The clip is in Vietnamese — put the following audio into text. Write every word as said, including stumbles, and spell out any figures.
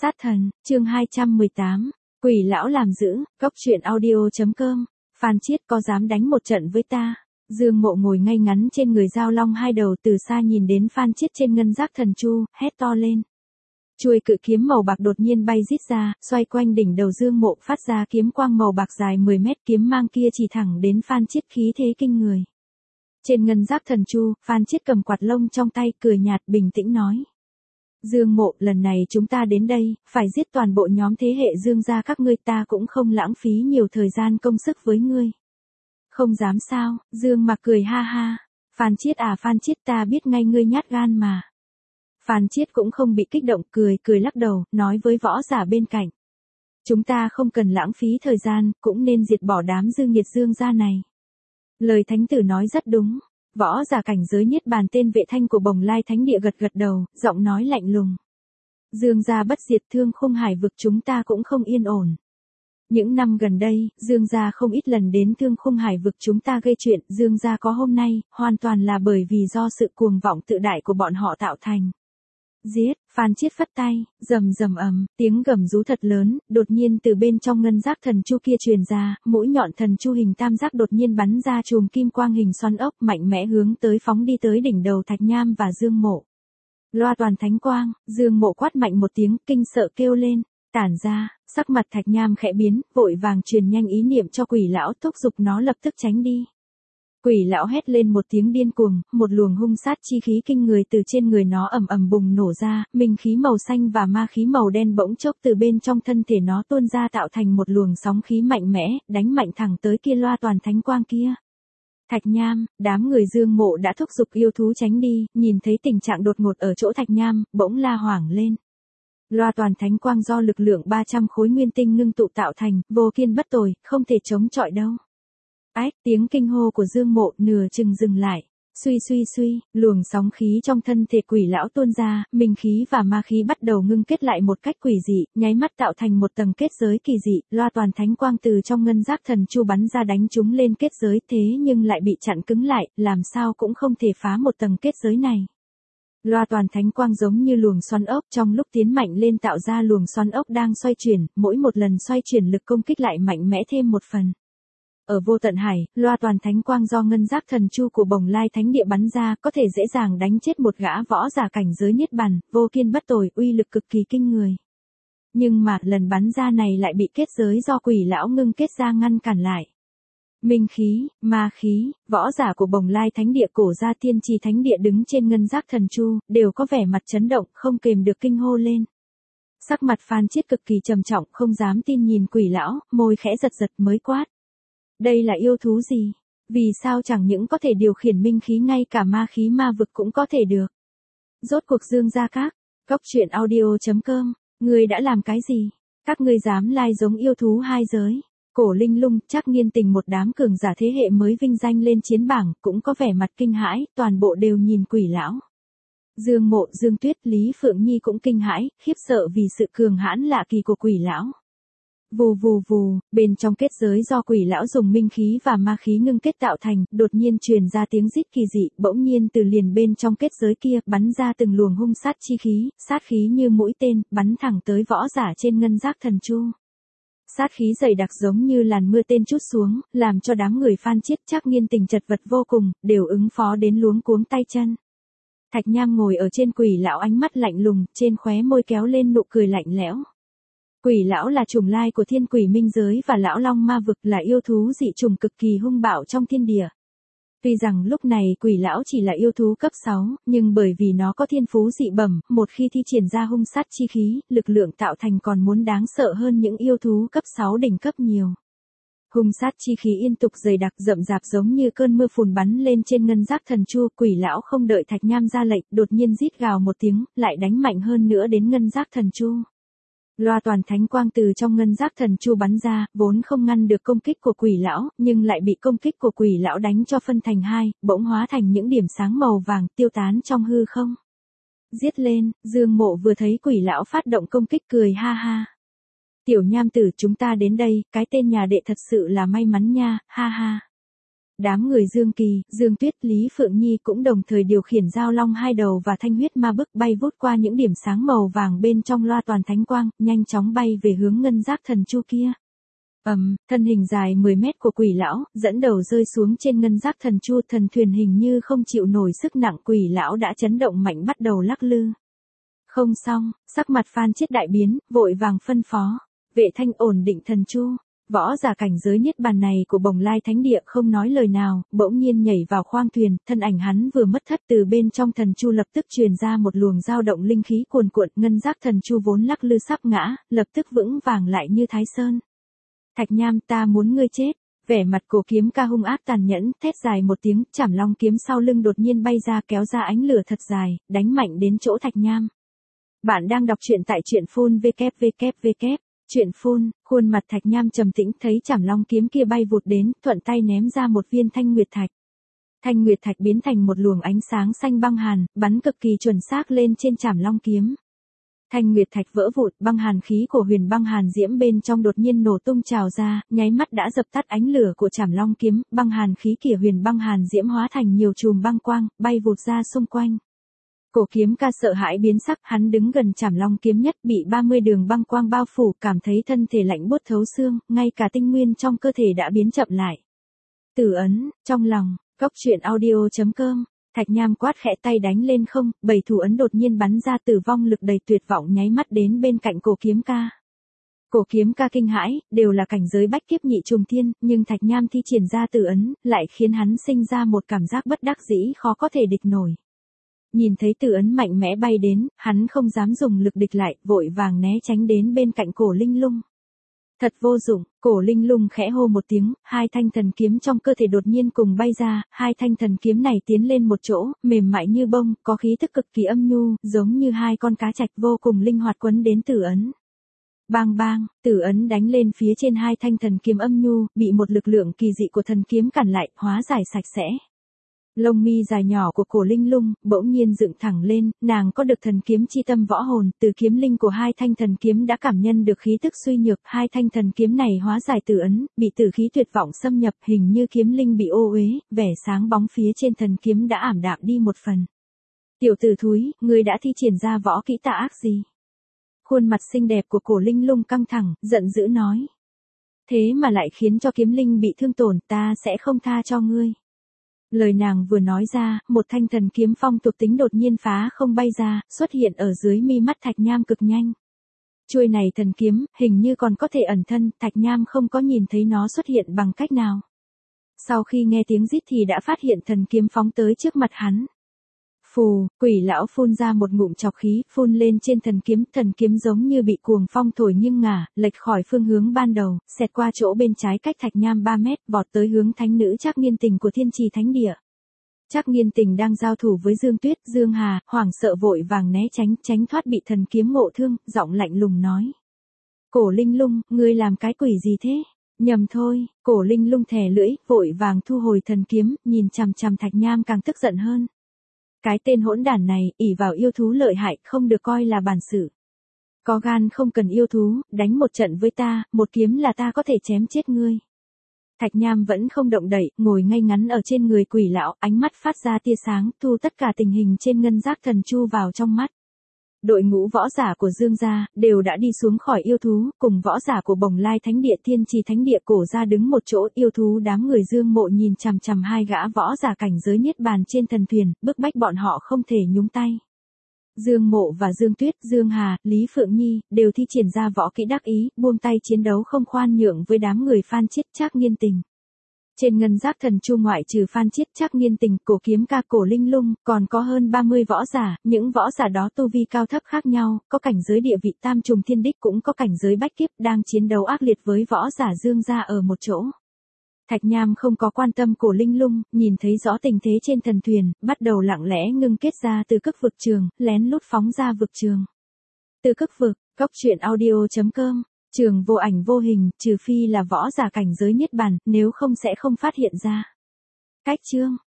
Sát thần, chương hai trăm mười tám, quỷ lão làm dữ, góc truyện audio.com, Phan Chiết có dám đánh một trận với ta? Dương Mộ ngồi ngay ngắn trên người Giao Long hai đầu từ xa nhìn đến Phan Chiết trên ngân giác thần chu, hét to lên. Chuôi cự kiếm màu bạc đột nhiên bay rít ra, xoay quanh đỉnh đầu Dương Mộ phát ra kiếm quang màu bạc dài mười mét, kiếm mang kia chỉ thẳng đến Phan Chiết khí thế kinh người. Trên ngân giác thần chu, Phan Chiết cầm quạt lông trong tay cười nhạt bình tĩnh nói. Dương Mộ, lần này chúng ta đến đây, phải giết toàn bộ nhóm thế hệ Dương gia các ngươi, ta cũng không lãng phí nhiều thời gian công sức với ngươi. Không dám sao? Dương Mạc cười ha ha. Phan Chiết à Phan Chiết, ta biết ngay ngươi nhát gan mà. Phan Chiết cũng không bị kích động, cười cười lắc đầu, nói với võ giả bên cạnh. Chúng ta không cần lãng phí thời gian, cũng nên diệt bỏ đám dư nghiệt Dương gia này. Lời thánh tử nói rất đúng. Võ giả cảnh giới niết bàn tên Vệ Thanh của Bồng Lai Thánh Địa gật gật đầu, giọng nói lạnh lùng. Dương gia bất diệt, Thương Khung Hải vực chúng ta cũng không yên ổn. Những năm gần đây, Dương gia không ít lần đến Thương Khung Hải vực chúng ta gây chuyện, Dương gia có hôm nay, hoàn toàn là bởi vì do sự cuồng vọng tự đại của bọn họ tạo thành. Giết, Phan Chiết phất tay, rầm rầm ầm, tiếng gầm rú thật lớn, đột nhiên từ bên trong ngân giác thần chu kia truyền ra, mũi nhọn thần chu hình tam giác đột nhiên bắn ra chùm kim quang hình xoắn ốc mạnh mẽ hướng tới phóng đi tới đỉnh đầu Thạch Nham và Dương Mộ. Loa toàn thánh quang, Dương Mộ quát mạnh một tiếng, kinh sợ kêu lên, tản ra, sắc mặt Thạch Nham khẽ biến, vội vàng truyền nhanh ý niệm cho quỷ lão, thúc giục nó lập tức tránh đi. Quỷ lão hét lên một tiếng điên cuồng, một luồng hung sát chi khí kinh người từ trên người nó ầm ầm bùng nổ ra, minh khí màu xanh và ma khí màu đen bỗng chốc từ bên trong thân thể nó tuôn ra tạo thành một luồng sóng khí mạnh mẽ, đánh mạnh thẳng tới kia loa toàn thánh quang kia. Thạch Nham, đám người Dương Mộ đã thúc giục yêu thú tránh đi, nhìn thấy tình trạng đột ngột ở chỗ Thạch Nham, bỗng la hoảng lên. Loa toàn thánh quang do lực lượng ba trăm khối nguyên tinh ngưng tụ tạo thành, vô kiên bất tồi, không thể chống chọi đâu. Ách, tiếng kinh hô của Dương Mộ nửa chừng dừng lại. Suy suy suy, luồng sóng khí trong thân thể quỷ lão tuôn ra, minh khí và ma khí bắt đầu ngưng kết lại một cách quỷ dị, nháy mắt tạo thành một tầng kết giới kỳ dị, loa toàn thánh quang từ trong ngân giác thần chu bắn ra đánh chúng lên kết giới, thế nhưng lại bị chặn cứng lại, làm sao cũng không thể phá một tầng kết giới này. Loa toàn thánh quang giống như luồng xoắn ốc, trong lúc tiến mạnh lên tạo ra luồng xoắn ốc đang xoay chuyển, mỗi một lần xoay chuyển lực công kích lại mạnh mẽ thêm một phần. Ở vô tận hải, loa toàn thánh quang do ngân giác thần chu của Bồng Lai Thánh Địa bắn ra, có thể dễ dàng đánh chết một gã võ giả cảnh giới niết bàn, vô kiên bất tồi, uy lực cực kỳ kinh người. Nhưng mà, lần bắn ra này lại bị kết giới do quỷ lão ngưng kết ra ngăn cản lại. Minh khí, ma khí, võ giả của Bồng Lai Thánh Địa cổ gia Tiên Trì Thánh Địa đứng trên ngân giác thần chu, đều có vẻ mặt chấn động, không kềm được kinh hô lên. Sắc mặt Phan Chiết cực kỳ trầm trọng, không dám tin nhìn quỷ lão, môi khẽ giật giật mới quát. Đây là yêu thú gì? Vì sao chẳng những có thể điều khiển minh khí, ngay cả ma khí ma vực cũng có thể được? Rốt cuộc Dương gia các, góc truyện audio.com, ngươi đã làm cái gì? Các ngươi dám lai giống yêu thú hai giới? Cổ Linh Lung, Trác Nghiên Tình, một đám cường giả thế hệ mới vinh danh lên chiến bảng, cũng có vẻ mặt kinh hãi, toàn bộ đều nhìn quỷ lão. Dương Mộ, Dương Tuyết, Lý Phượng Nhi cũng kinh hãi, khiếp sợ vì sự cường hãn lạ kỳ của quỷ lão. Vù vù vù, bên trong kết giới do quỷ lão dùng minh khí và ma khí ngưng kết tạo thành, đột nhiên truyền ra tiếng rít kỳ dị, bỗng nhiên từ liền bên trong kết giới kia, bắn ra từng luồng hung sát chi khí, sát khí như mũi tên, bắn thẳng tới võ giả trên ngân giác thần chu. Sát khí dày đặc giống như làn mưa tên trút xuống, làm cho đám người Phan Chiết, Trác Nghiên Tình chật vật vô cùng, đều ứng phó đến luống cuống tay chân. Thạch Nham ngồi ở trên quỷ lão, ánh mắt lạnh lùng, trên khóe môi kéo lên nụ cười lạnh lẽo. Quỷ lão là chủng lai của thiên quỷ minh giới và lão long ma vực, là yêu thú dị chủng cực kỳ hung bạo trong thiên địa. Tuy rằng lúc này quỷ lão chỉ là yêu thú cấp sáu, nhưng bởi vì nó có thiên phú dị bẩm, một khi thi triển ra hung sát chi khí, lực lượng tạo thành còn muốn đáng sợ hơn những yêu thú cấp sáu đỉnh cấp nhiều. Hung sát chi khí yên tục dày đặc rậm rạp giống như cơn mưa phùn bắn lên trên ngân giác thần chu, quỷ lão không đợi Thạch Nham ra lệnh, đột nhiên rít gào một tiếng, lại đánh mạnh hơn nữa đến ngân giác thần chu. Loa toàn thánh quang từ trong ngân giác thần chu bắn ra, vốn không ngăn được công kích của quỷ lão, nhưng lại bị công kích của quỷ lão đánh cho phân thành hai, bỗng hóa thành những điểm sáng màu vàng, tiêu tán trong hư không. Giết lên, Dương Mộ vừa thấy quỷ lão phát động công kích cười ha ha. Tiểu Nham tử, chúng ta đến đây, cái tên nhà đệ thật sự là may mắn nha, ha ha. đám người Dương Kỳ, Dương Tuyết, Lý Phượng Nhi cũng đồng thời điều khiển giao long hai đầu và thanh huyết ma bức bay vút qua những điểm sáng màu vàng bên trong loa toàn thánh quang, nhanh chóng bay về hướng ngân giác thần chu kia. Ầm, um, thân hình dài mười mét của quỷ lão, dẫn đầu rơi xuống trên ngân giác thần chu, thần thuyền hình như không chịu nổi sức nặng, quỷ lão đã chấn động mạnh bắt đầu lắc lư. Không xong, sắc mặt Phan Chiết đại biến, vội vàng phân phó, Vệ Thanh ổn định thần chu. Võ giả cảnh giới niết bàn này của Bồng Lai Thánh Địa không nói lời nào, bỗng nhiên nhảy vào khoang thuyền, thân ảnh hắn vừa mất thất, từ bên trong thần chu lập tức truyền ra một luồng dao động linh khí cuồn cuộn, ngân giác thần chu vốn lắc lư sắp ngã, lập tức vững vàng lại như Thái Sơn. Thạch Nham, ta muốn ngươi chết. Vẻ mặt Cổ Kiếm Ca hung ác tàn nhẫn, thét dài một tiếng, chảm long kiếm sau lưng đột nhiên bay ra, kéo ra ánh lửa thật dài, đánh mạnh đến chỗ Thạch Nham. Bạn đang đọc truyện tại truyện phun vê kép vê kép vê kép. Chuyện phun, khuôn mặt Thạch Nham trầm tĩnh, thấy chảm long kiếm kia bay vụt đến, thuận tay ném ra một viên thanh nguyệt thạch. Thanh nguyệt thạch biến thành một luồng ánh sáng xanh băng hàn, bắn cực kỳ chuẩn xác lên trên chảm long kiếm. Thanh nguyệt thạch vỡ vụn, băng hàn khí của huyền băng hàn diễm bên trong đột nhiên nổ tung trào ra, nháy mắt đã dập tắt ánh lửa của chảm long kiếm, băng hàn khí kia huyền băng hàn diễm hóa thành nhiều chùm băng quang, bay vụt ra xung quanh. Cổ Kiếm Ca sợ hãi biến sắc, hắn đứng gần chảm long kiếm nhất, bị ba mươi đường băng quang bao phủ, cảm thấy thân thể lạnh buốt thấu xương, ngay cả tinh nguyên trong cơ thể đã biến chậm lại. Tử ấn, trong lòng, cốc truyện audio chấm com, Thạch Nham quát khẽ, tay đánh lên không, bảy thủ ấn đột nhiên bắn ra, tử vong lực đầy tuyệt vọng nháy mắt đến bên cạnh Cổ Kiếm Ca. Cổ Kiếm Ca kinh hãi, đều là cảnh giới bách kiếp nhị trùng thiên, nhưng Thạch Nham thi triển ra tử ấn, lại khiến hắn sinh ra một cảm giác bất đắc dĩ khó có thể địch nổi. Nhìn thấy tử ấn mạnh mẽ bay đến, hắn không dám dùng lực địch lại, vội vàng né tránh đến bên cạnh Cổ Linh Lung. Thật vô dụng, Cổ Linh Lung khẽ hô một tiếng, hai thanh thần kiếm trong cơ thể đột nhiên cùng bay ra, hai thanh thần kiếm này tiến lên một chỗ, mềm mại như bông, có khí thức cực kỳ âm nhu, giống như hai con cá trạch vô cùng linh hoạt quấn đến tử ấn. Bang bang, tử ấn đánh lên phía trên hai thanh thần kiếm âm nhu, bị một lực lượng kỳ dị của thần kiếm cản lại, hóa giải sạch sẽ. Lông mi dài nhỏ của Cổ Linh Lung bỗng nhiên dựng thẳng lên, nàng có được thần kiếm chi tâm võ hồn, từ kiếm linh của hai thanh thần kiếm đã cảm nhận được khí tức suy nhược, hai thanh thần kiếm này hóa giải tử ấn, bị tử khí tuyệt vọng xâm nhập, hình như kiếm linh bị ô uế, vẻ sáng bóng phía trên thần kiếm đã ảm đạm đi một phần. Tiểu tử thúi, ngươi đã thi triển ra võ kỹ tà ác gì? Khuôn mặt xinh đẹp của Cổ Linh Lung căng thẳng, giận dữ nói. Thế mà lại khiến cho kiếm linh bị thương tổn, ta sẽ không tha cho ngươi. Lời nàng vừa nói ra, một thanh thần kiếm phong thuộc tính đột nhiên phá không bay ra, xuất hiện ở dưới mi mắt Thạch Nham cực nhanh. Chuôi này thần kiếm, hình như còn có thể ẩn thân, Thạch Nham không có nhìn thấy nó xuất hiện bằng cách nào. Sau khi nghe tiếng rít thì đã phát hiện thần kiếm phóng tới trước mặt hắn. Phù, quỷ lão phun ra một ngụm trọc khí, phun lên trên thần kiếm, thần kiếm giống như bị cuồng phong thổi nghiêng ngả, lệch khỏi phương hướng ban đầu, xẹt qua chỗ bên trái cách Thạch Nham ba mét, vọt tới hướng thánh nữ Trác Nghiên Tình của Thiên Trì Thánh Địa. Trác Nghiên Tình đang giao thủ với Dương Tuyết, Dương Hà, hoảng sợ vội vàng né tránh, tránh thoát bị thần kiếm ngộ thương, giọng lạnh lùng nói. Cổ Linh Lung, ngươi làm cái quỷ gì thế? Nhầm thôi, Cổ Linh Lung thè lưỡi, vội vàng thu hồi thần kiếm, nhìn chằm chằm Thạch Nham càng tức giận hơn. Cái tên hỗn đản này, ỷ vào yêu thú lợi hại, không được coi là bản sự. Có gan không cần yêu thú, đánh một trận với ta, một kiếm là ta có thể chém chết ngươi. Thạch Nham vẫn không động đậy, ngồi ngay ngắn ở trên người quỷ lão, ánh mắt phát ra tia sáng, thu tất cả tình hình trên ngân giác thần chu vào trong mắt. Đội ngũ võ giả của Dương gia đều đã đi xuống khỏi yêu thú, cùng võ giả của Bồng Lai Thánh Địa, Thiên Trì Thánh Địa Cổ gia đứng một chỗ, yêu thú đám người Dương Mộ nhìn chằm chằm hai gã võ giả cảnh giới niết bàn trên thần thuyền, bức bách bọn họ không thể nhúng tay. Dương Mộ và Dương Tuyết, Dương Hà, Lý Phượng Nhi đều thi triển ra võ kỹ đắc ý, buông tay chiến đấu không khoan nhượng với đám người Phan Chiết, Trác Nghiên Tình. Trên ngân giác thần chu ngoại trừ Phan Chiết, Trác Nghiên Tình, Cổ Kiếm Ca, Cổ Linh Lung, còn có hơn ba mươi võ giả, những võ giả đó tu vi cao thấp khác nhau, có cảnh giới địa vị tam trùng thiên đích cũng có cảnh giới bách kiếp, đang chiến đấu ác liệt với võ giả Dương gia ở một chỗ. Thạch Nham không có quan tâm Cổ Linh Lung, nhìn thấy rõ tình thế trên thần thuyền, bắt đầu lặng lẽ ngưng kết ra từ cức vực trường, lén lút phóng ra vực trường. Từ cức vực, cốc truyện audio chấm com. Trường vô ảnh vô hình, trừ phi là võ giả cảnh giới niết bàn, nếu không sẽ không phát hiện ra. Cách chương